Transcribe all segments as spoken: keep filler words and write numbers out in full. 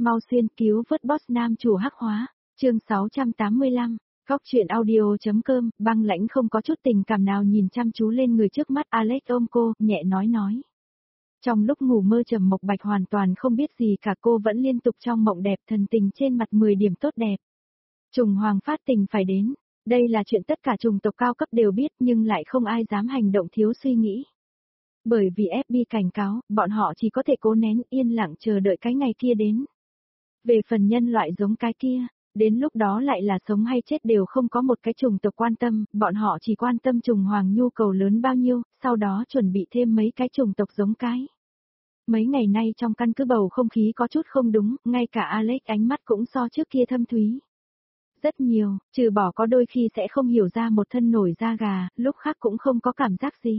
mau xuyên cứu vớt boss nam chủ hắc hóa, chương sáu trăm tám mươi lăm, Góc truyện audio.com, băng lãnh không có chút tình cảm nào nhìn chăm chú lên người trước mắt. Alex ôm cô, nhẹ nói nói. Trong lúc ngủ mơ Trầm Mộc Bạch hoàn toàn không biết gì cả, cô vẫn liên tục trong mộng đẹp, thần tình trên mặt mười điểm tốt đẹp. Trùng hoàng phát tình phải đến, đây là chuyện tất cả chủng tộc cao cấp đều biết nhưng lại không ai dám hành động thiếu suy nghĩ. Bởi vì ép bê cảnh cáo, bọn họ chỉ có thể cố nén yên lặng chờ đợi cái ngày kia đến. Về phần nhân loại giống cái kia, đến lúc đó lại là sống hay chết đều không có một cái chủng tộc quan tâm, bọn họ chỉ quan tâm trùng hoàng nhu cầu lớn bao nhiêu, sau đó chuẩn bị thêm mấy cái chủng tộc giống cái. Mấy ngày nay trong căn cứ bầu không khí có chút không đúng, ngay cả Alex ánh mắt cũng so trước kia thâm thúy. Rất nhiều, trừ bỏ có đôi khi sẽ không hiểu ra một thân nổi da gà, lúc khác cũng không có cảm giác gì.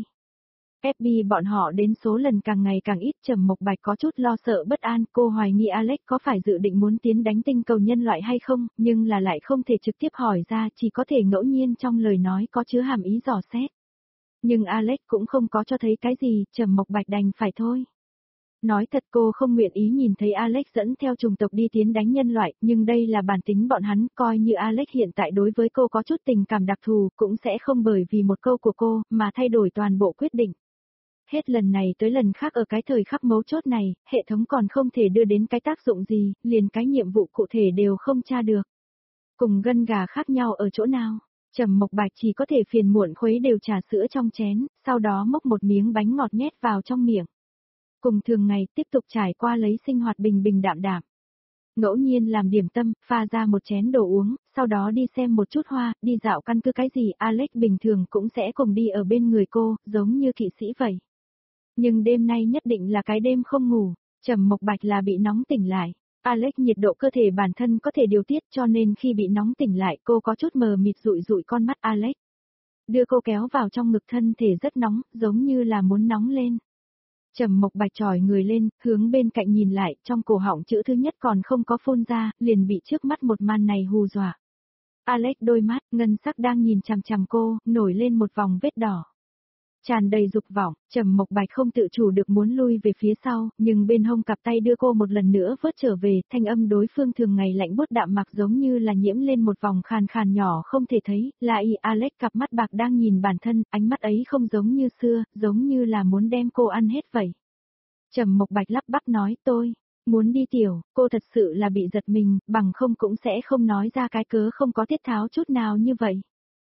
ép bê bọn họ đến số lần càng ngày càng ít. Trầm Mộc Bạch có chút lo sợ bất an, cô hoài nghi Alex có phải dự định muốn tiến đánh tinh cầu nhân loại hay không, nhưng là lại không thể trực tiếp hỏi ra, chỉ có thể ngẫu nhiên trong lời nói có chứa hàm ý dò xét. Nhưng Alex cũng không có cho thấy cái gì, Trầm Mộc Bạch đành phải thôi. Nói thật cô không nguyện ý nhìn thấy Alex dẫn theo chủng tộc đi tiến đánh nhân loại, nhưng đây là bản tính bọn hắn, coi như Alex hiện tại đối với cô có chút tình cảm đặc thù, cũng sẽ không bởi vì một câu của cô, mà thay đổi toàn bộ quyết định. Hết lần này tới lần khác ở cái thời khắc mấu chốt này, hệ thống còn không thể đưa đến cái tác dụng gì, liền cái nhiệm vụ cụ thể đều không tra được. Cùng gân gà khác nhau ở chỗ nào? Trầm Mộc Bạch chỉ có thể phiền muộn khuấy đều trà sữa trong chén, sau đó mốc một miếng bánh ngọt nhét vào trong miệng. Cùng thường ngày tiếp tục trải qua lấy sinh hoạt bình bình đạm đạm. Ngẫu nhiên làm điểm tâm, pha ra một chén đồ uống, sau đó đi xem một chút hoa, đi dạo căn cứ cái gì, Alex bình thường cũng sẽ cùng đi ở bên người cô, giống như kỵ sĩ vậy. Nhưng đêm nay nhất định là cái đêm không ngủ, Trầm Mộc Bạch là bị nóng tỉnh lại. Alex nhiệt độ cơ thể bản thân có thể điều tiết cho nên khi bị nóng tỉnh lại cô có chút mờ mịt dụi dụi con mắt Alex. Đưa cô kéo vào trong ngực, thân thể rất nóng, giống như là muốn nóng lên. Trầm Mộc Bạch chỏi người lên, hướng bên cạnh nhìn lại, trong cổ họng chữ thứ nhất còn không có phun ra, liền bị trước mắt một màn này hù dọa. Alex đôi mắt, ngân sắc đang nhìn chằm chằm cô, nổi lên một vòng vết đỏ. Tràn đầy dục vọng, Trầm Mộc Bạch không tự chủ được muốn lui về phía sau, nhưng bên hông cặp tay đưa cô một lần nữa vớt trở về, thanh âm đối phương thường ngày lạnh buốt đạm mạc giống như là nhiễm lên một vòng khàn khàn nhỏ không thể thấy, là y. Alex cặp mắt bạc đang nhìn bản thân, ánh mắt ấy không giống như xưa, giống như là muốn đem cô ăn hết vậy. Trầm Mộc Bạch lắp bắp nói, tôi muốn đi tiểu, cô thật sự là bị giật mình, bằng không cũng sẽ không nói ra cái cớ không có tiết tháo chút nào như vậy.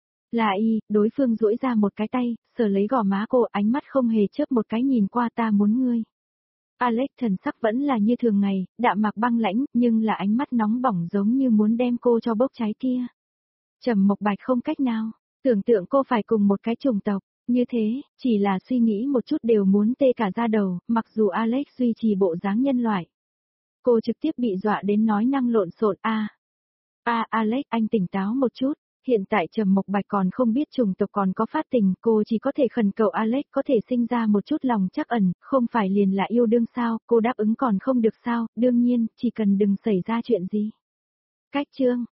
Là y, đối phương duỗi ra một cái tay, sờ lấy gò má cô, ánh mắt không hề chớp một cái nhìn qua, ta muốn ngươi. Alex thần sắc vẫn là như thường ngày, đạm mạc băng lãnh, nhưng là ánh mắt nóng bỏng giống như muốn đem cô cho bốc cháy kia. Trầm Mộc Bạch không cách nào, tưởng tượng cô phải cùng một cái chủng tộc, như thế, chỉ là suy nghĩ một chút đều muốn tê cả da đầu, mặc dù Alex duy trì bộ dáng nhân loại. Cô trực tiếp bị dọa đến nói năng lộn xộn. a a Alex, anh tỉnh táo một chút. Hiện tại Trầm Mộc Bạch còn không biết chủng tộc còn có phát tình, cô chỉ có thể khẩn cầu Alex có thể sinh ra một chút lòng trắc ẩn, không phải liền là yêu đương sao, cô đáp ứng còn không được sao, đương nhiên, chỉ cần đừng xảy ra chuyện gì. Cách chương,